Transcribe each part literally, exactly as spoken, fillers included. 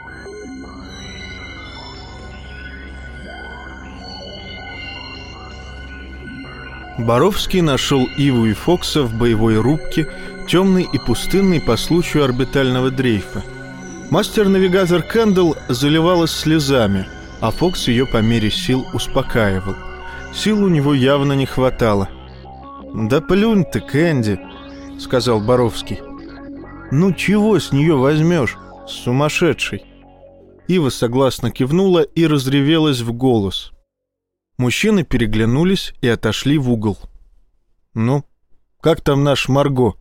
Боровский нашел Иву и Фокса в боевой рубке, темной и пустынной по случаю орбитального дрейфа. Мастер-навигатор Кэндалл заливалась слезами, а Фокс ее по мере сил успокаивал. Сил у него явно не хватало. «Да плюнь ты, Кэнди», — сказал Боровский. «Ну чего с нее возьмешь, сумасшедший?» Ива согласно кивнула и разревелась в голос. Мужчины переглянулись и отошли в угол. «Ну, как там наш Марго?»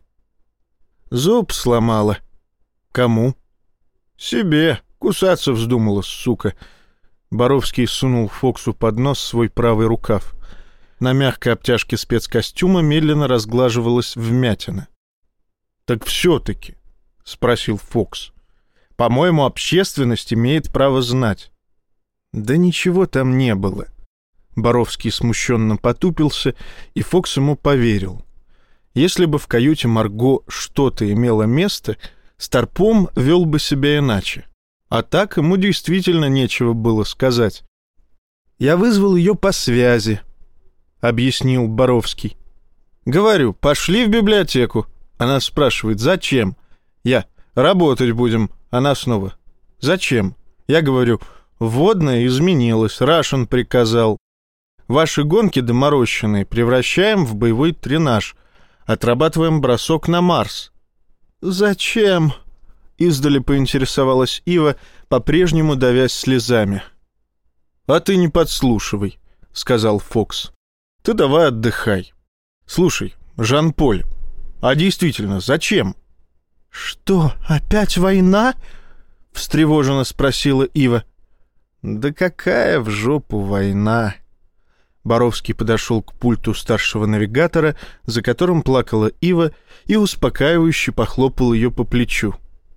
«Зуб сломала». «Кому?» «Себе. Кусаться вздумала, сука». Боровский сунул Фоксу под нос свой правый рукав. На мягкой обтяжке спецкостюма медленно разглаживалась вмятина. «Так все-таки», — спросил Фокс, — «по-моему, общественность имеет право знать». «Да ничего там не было». Боровский смущенно потупился, и Фокс ему поверил. Если бы в каюте Марго что-то имело место, Старпом вел бы себя иначе. А так ему действительно нечего было сказать. «Я вызвал ее по связи», — объяснил Боровский. «Говорю, пошли в библиотеку». Она спрашивает, «Зачем?» Я, «Работать будем». Она снова, «Зачем?» Я говорю, «Водная изменилась, Рашен приказал. Ваши гонки доморощенные превращаем в боевой тренаж. Отрабатываем бросок на Марс». «Зачем?» — издали поинтересовалась Ива, по-прежнему давясь слезами. «А ты не подслушивай», — сказал Фокс. «Ты давай отдыхай. Слушай, Жан-Поль, а действительно, зачем?» «Что, опять война?» — встревоженно спросила Ива. «Да какая в жопу война?» Боровский подошел к пульту старшего навигатора, за которым плакала Ива, и успокаивающе похлопал ее по плечу.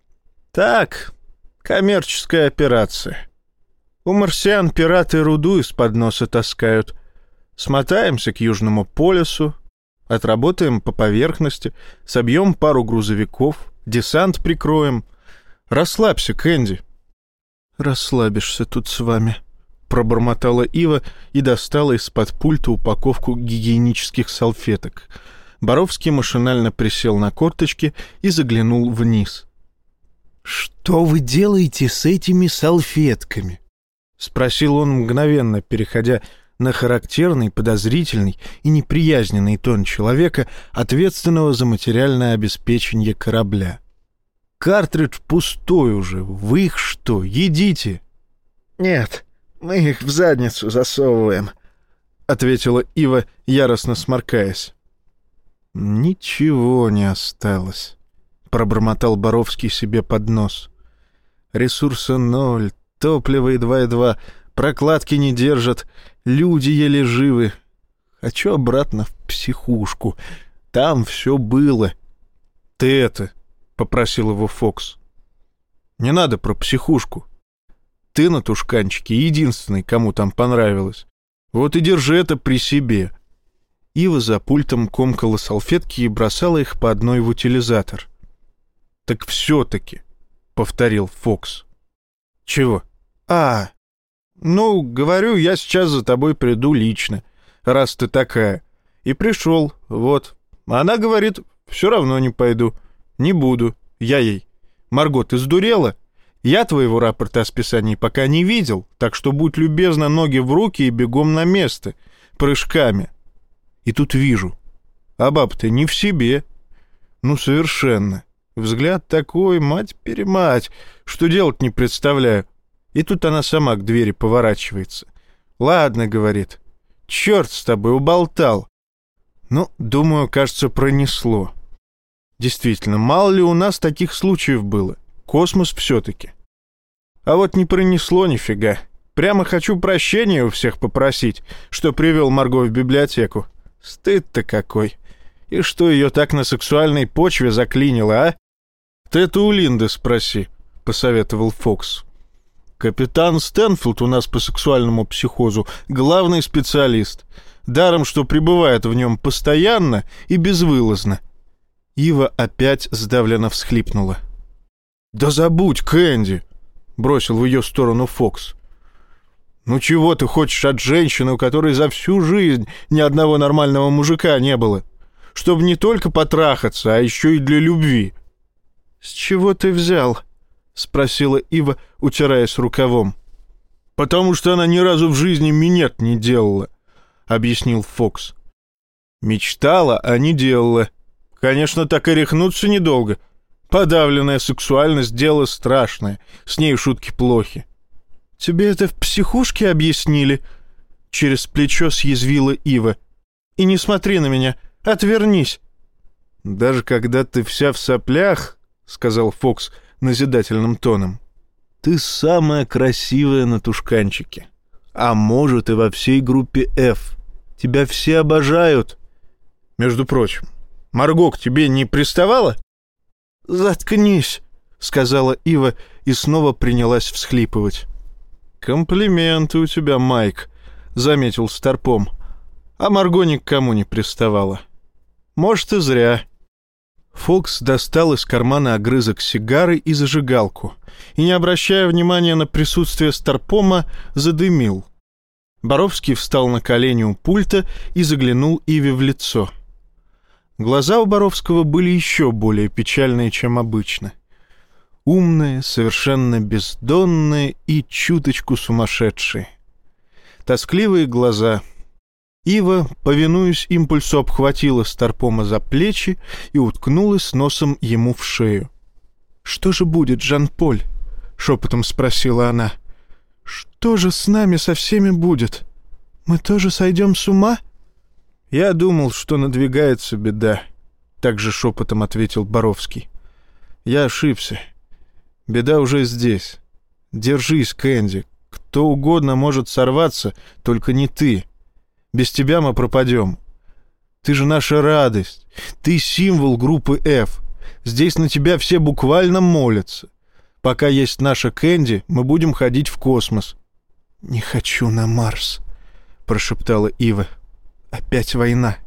«Так, коммерческая операция. У марсиан пираты руду из-под носа таскают. Смотаемся к Южному полюсу, отработаем по поверхности, собьем пару грузовиков, десант прикроем. Расслабься, Кэнди». «Расслабишься тут с вами», — пробормотала Ива и достала из-под пульта упаковку гигиенических салфеток. Боровский машинально присел на корточки и заглянул вниз. «Что вы делаете с этими салфетками?» — спросил он мгновенно, переходя на характерный, подозрительный и неприязненный тон человека, ответственного за материальное обеспечение корабля. «Картридж пустой уже. Вы их что, едите?» «Нет, мы их в задницу засовываем», — ответила Ива, яростно сморкаясь. «Ничего не осталось», — пробормотал Боровский себе под нос. «Ресурса ноль, топливо едва-едва, прокладки не держат, люди еле живы. Хочу обратно в психушку. Там все было». «Ты это», — попросил его Фокс, — «не надо про психушку. Ты на тушканчике единственный, кому там понравилось. Вот и держи это при себе». Ива за пультом комкала салфетки и бросала их по одной в утилизатор. «Так все-таки», — повторил Фокс. «Чего?» «А, ну, говорю, я сейчас за тобой приду лично, раз ты такая. И пришел, вот. Она говорит, все равно не пойду. Не буду. Я ей. Марго, ты сдурела? Я твоего рапорта о списании пока не видел, так что будь любезна, ноги в руки и бегом на место. Прыжками». И тут вижу. А баб-то не в себе. Ну, совершенно. Взгляд такой, мать-перемать, что делать не представляю. И тут она сама к двери поворачивается. «Ладно», — говорит, — «черт с тобой, уболтал». Ну, думаю, кажется, пронесло. Действительно, мало ли у нас таких случаев было. Космос все-таки. А вот не пронесло нифига. Прямо хочу прощения у всех попросить, что привел Марго в библиотеку. Стыд-то какой. И что ее так на сексуальной почве заклинило, а? Ты это у Линды спроси, — посоветовал Фокс. Капитан Стэнфилд у нас по сексуальному психозу главный специалист. Даром, что пребывает в нем постоянно и безвылазно. Ива опять сдавленно всхлипнула. «Да забудь, Кэнди! — бросил в ее сторону Фокс. «Ну чего ты хочешь от женщины, у которой за всю жизнь ни одного нормального мужика не было? Чтобы не только потрахаться, а еще и для любви». «С чего ты взял?» — спросила Ива, утираясь рукавом. «Потому что она ни разу в жизни минет не делала», — объяснил Фокс. «Мечтала, а не делала. Конечно, так и рехнуться недолго. Подавленная сексуальность — дело страшное, с ней шутки плохи». «Тебе это в психушке объяснили?» — через плечо съязвила Ива. «И не смотри на меня, отвернись». «Даже когда ты вся в соплях, — сказал Фокс назидательным тоном, — ты самая красивая на тушканчике. А может, и во всей группе F. Тебя все обожают. Между прочим, Марго к тебе не приставала?» «Заткнись», — сказала Ива и снова принялась всхлипывать. «Комплименты у тебя, Майк», — заметил Старпом. «А Марго ни к кому не приставала. Может, и зря». Фокс достал из кармана огрызок сигары и зажигалку и, не обращая внимания на присутствие Старпома, задымил. Боровский встал на колени у пульта и заглянул Иве в лицо. Глаза у Боровского были еще более печальные, чем обычно. Умные, совершенно бездонные и чуточку сумасшедшие. Тоскливые глаза. Ива, повинуясь импульсу, обхватила Старпома за плечи и уткнулась носом ему в шею. «Что же будет, Жан-Поль?» — шепотом спросила она. «Что же с нами со всеми будет? Мы тоже сойдем с ума?» «Я думал, что надвигается беда», — также шепотом ответил Боровский. «Я ошибся. Беда уже здесь. Держись, Кэнди. Кто угодно может сорваться, только не ты. Без тебя мы пропадем. Ты же наша радость. Ты символ группы F. Здесь на тебя все буквально молятся. Пока есть наша Кэнди, мы будем ходить в космос». «Не хочу на Марс», — прошептала Ива. «Опять война.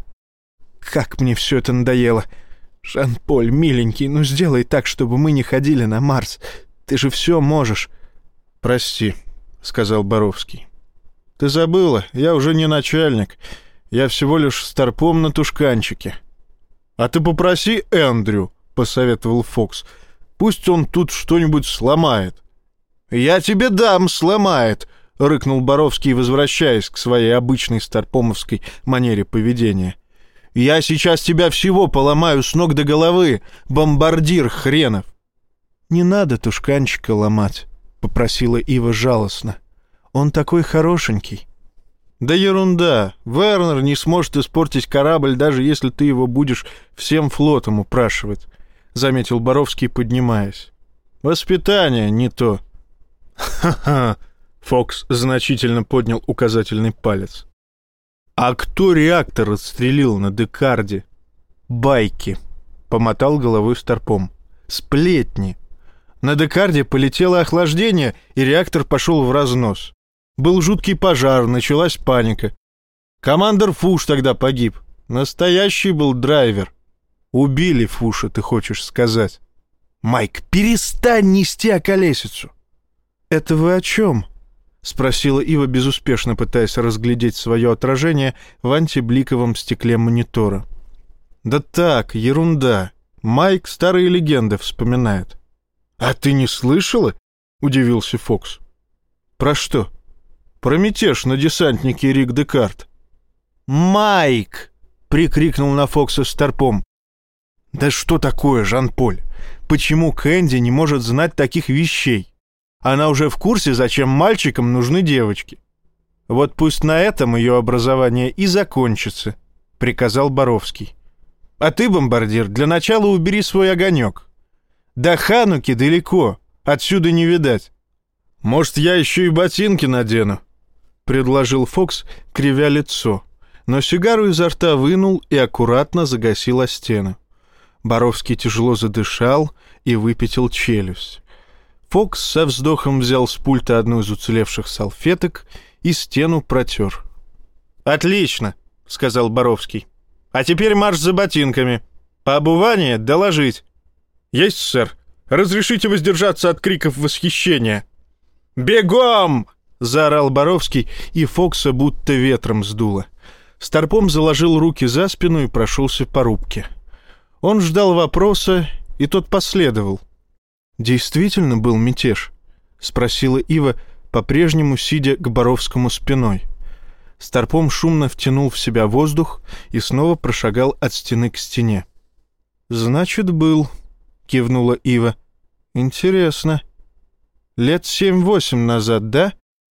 Как мне все это надоело. Жан-Поль, миленький, ну сделай так, чтобы мы не ходили на Марс. Ты же все можешь». «Прости», — сказал Боровский. «Ты забыла, я уже не начальник. Я всего лишь Старпом на тушканчике». «А ты попроси Эндрю», — посоветовал Фокс. «Пусть он тут что-нибудь сломает». «Я тебе дам, сломает», — рыкнул Боровский, возвращаясь к своей обычной старпомовской манере поведения. «Я сейчас тебя всего поломаю с ног до головы, бомбардир хренов». «Не надо тушканчика ломать», — попросила Ива жалостно. «Он такой хорошенький». «Да ерунда. Вернер не сможет испортить корабль, даже если ты его будешь всем флотом упрашивать», — заметил Боровский, поднимаясь. «Воспитание не то». «Ха-ха», — Фокс значительно поднял указательный палец. «А кто реактор отстрелил на Декарде?» «Байки», — помотал головой Старпом. «Сплетни. На Декарде полетело охлаждение, и реактор пошел в разнос. Был жуткий пожар, началась паника. Командор Фуш тогда погиб. Настоящий был драйвер. Убили Фуша, ты хочешь сказать?» «Майк, перестань нести околесицу!» «Это вы о чем?» — спросила Ива, безуспешно пытаясь разглядеть свое отражение в антибликовом стекле монитора. «Да так, ерунда. Майк старые легенды вспоминает». «А ты не слышала?» — удивился Фокс. «Про что?» «Про мятеж на десантнике Рик Декард». «Майк!» — прикрикнул на Фокса Старпом. «Да что такое, Жан-Поль? Почему Кэнди не может знать таких вещей? Она уже в курсе, зачем мальчикам нужны девочки. Вот пусть на этом ее образование и закончится», — приказал Боровский. «А ты, бомбардир, для начала убери свой огонек. До Хануки далеко, отсюда не видать». «Может, я еще и ботинки надену?» — предложил Фокс, кривя лицо, но сигару изо рта вынул и аккуратно загасил о стену. Боровский тяжело задышал и выпятил челюсть. Фокс со вздохом взял с пульта одну из уцелевших салфеток и стену протер. «Отлично», — сказал Боровский. «А теперь марш за ботинками. По обуванию доложить». «Есть, сэр. Разрешите воздержаться от криков восхищения», «Бегом!» — заорал Боровский, и Фокса будто ветром сдуло. Старпом заложил руки за спину и прошелся по рубке. Он ждал вопроса, и тот последовал. «Действительно был мятеж?» — спросила Ива, по-прежнему сидя к Боровскому спиной. Старпом шумно втянул в себя воздух и снова прошагал от стены к стене. «Значит, был», — кивнула Ива. «Интересно. Лет семь-восемь назад, да?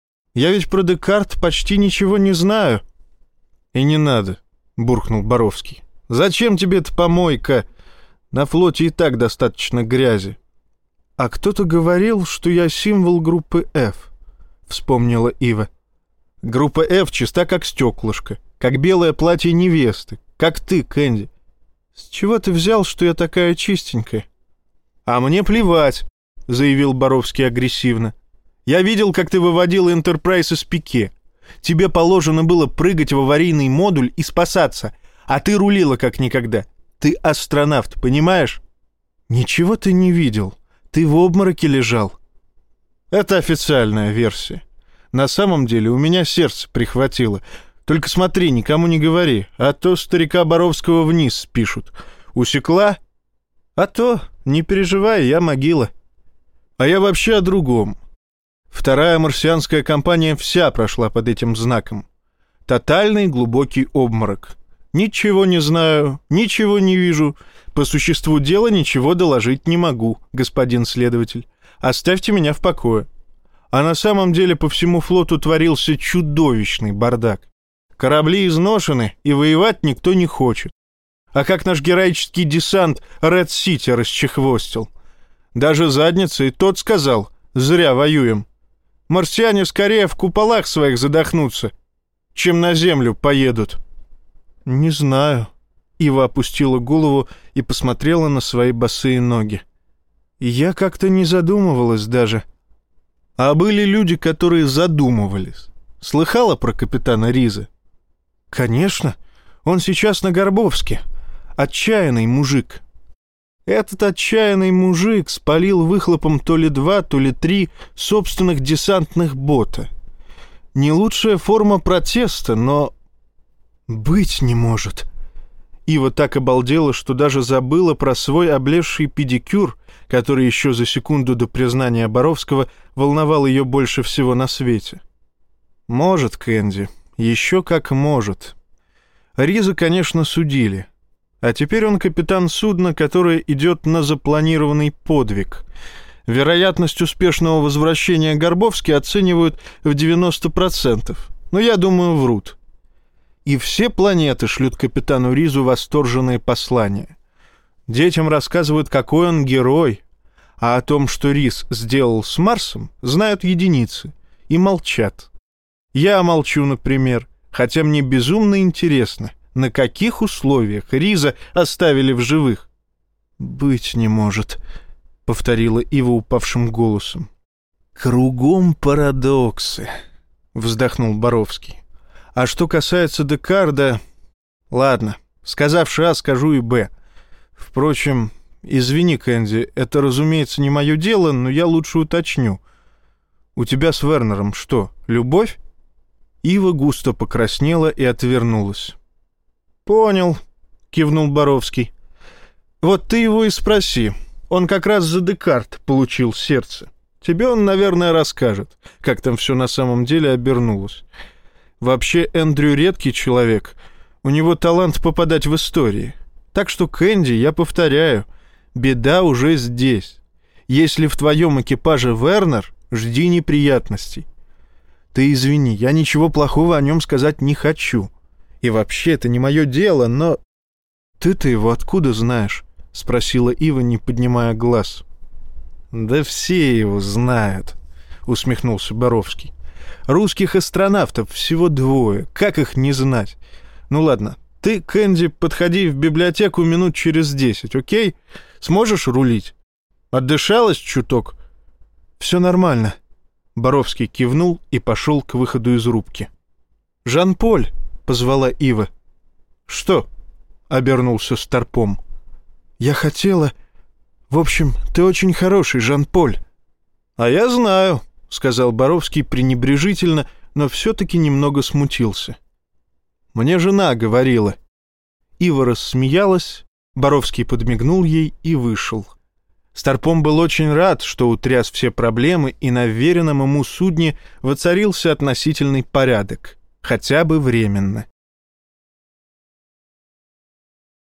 Я ведь про Декарт почти ничего не знаю». «И не надо», — буркнул Боровский. «Зачем тебе эта помойка? На флоте и так достаточно грязи». «А кто-то говорил, что я символ группы F», — вспомнила Ива. «Группа F чиста как стеклышко, как белое платье невесты, как ты, Кэнди. С чего ты взял, что я такая чистенькая?» «А мне плевать», — заявил Боровский агрессивно. «Я видел, как ты выводил Энтерпрайз из пике. Тебе положено было прыгать в аварийный модуль и спасаться, а ты рулила как никогда. Ты астронавт, понимаешь?» «Ничего ты не видел. Ты в обмороке лежал». «Это официальная версия. На самом деле у меня сердце прихватило. Только смотри, никому не говори, а то старика Боровского вниз спишут. Усекла? А то, не переживай, я могила. А я вообще о другом. Вторая марсианская компания вся прошла под этим знаком. Тотальный глубокий обморок. Ничего не знаю, ничего не вижу. По существу дела ничего доложить не могу, господин следователь. Оставьте меня в покое». А на самом деле по всему флоту творился чудовищный бардак. Корабли изношены, и воевать никто не хочет. А как наш героический десант Ред-Сити расчехвостил. Даже задница и тот сказал: «Зря воюем». Марсиане скорее в куполах своих задохнутся, чем на Землю поедут. «Не знаю». Ива опустила голову и посмотрела на свои босые ноги. «Я как-то не задумывалась даже». «А были люди, которые задумывались. Слыхала про капитана Риза?» «Конечно. Он сейчас на Горбовске. Отчаянный мужик». Этот отчаянный мужик спалил выхлопом то ли два, то ли три собственных десантных бота. Не лучшая форма протеста, но... «Быть не может». Ива так обалдела, что даже забыла про свой облезший педикюр, который еще за секунду до признания Боровского волновал ее больше всего на свете. «Может, Кэнди, еще как может». Риза, конечно, судили. А теперь он капитан судна, которое идет на запланированный подвиг. Вероятность успешного возвращения Горбовски оценивают в девяносто процентов. Но я думаю, врут. И все планеты шлют капитану Ризу восторженные послания. Детям рассказывают, какой он герой, а о том, что Риз сделал с Марсом, знают единицы и молчат. Я молчу, например, хотя мне безумно интересно, на каких условиях Риза оставили в живых. «Быть не может», — повторила Ива упавшим голосом. «Кругом парадоксы», — вздохнул Боровский. «А что касается Декарда... Ладно, сказавши А, скажу и Б. Впрочем, извини, Кэнди, это, разумеется, не мое дело, но я лучше уточню. У тебя с Вернером что, любовь?» Ива густо покраснела и отвернулась. «Понял», — кивнул Боровский. «Вот ты его и спроси. Он как раз за Декарт получил сердце. Тебе он, наверное, расскажет, как там все на самом деле обернулось. Вообще, Эндрю редкий человек. У него талант попадать в истории. Так что, Кэнди, я повторяю, беда уже здесь. Если в твоем экипаже Вернер, жди неприятностей. Ты извини, я ничего плохого о нем сказать не хочу. И вообще, это не мое дело, но... Ты-то его откуда знаешь?» — спросила Ива, не поднимая глаз. «Да все его знают», — усмехнулся Боровский. «Русских астронавтов всего двое. Как их не знать? Ну ладно, ты, Кэнди, подходи в библиотеку минут через десять, окей? Сможешь рулить? Отдышалась чуток?» «Все нормально». Боровский кивнул и пошел к выходу из рубки. «Жан-Поль!» — позвала Ива. «Что?» — обернулся Старпом. «Я хотела... В общем, ты очень хороший, Жан-Поль». «А я знаю», — сказал Боровский пренебрежительно, но все-таки немного смутился. «Мне жена говорила». Ива рассмеялась, Боровский подмигнул ей и вышел. Старпом был очень рад, что утряс все проблемы, и на вверенном ему судне воцарился относительный порядок, хотя бы временно.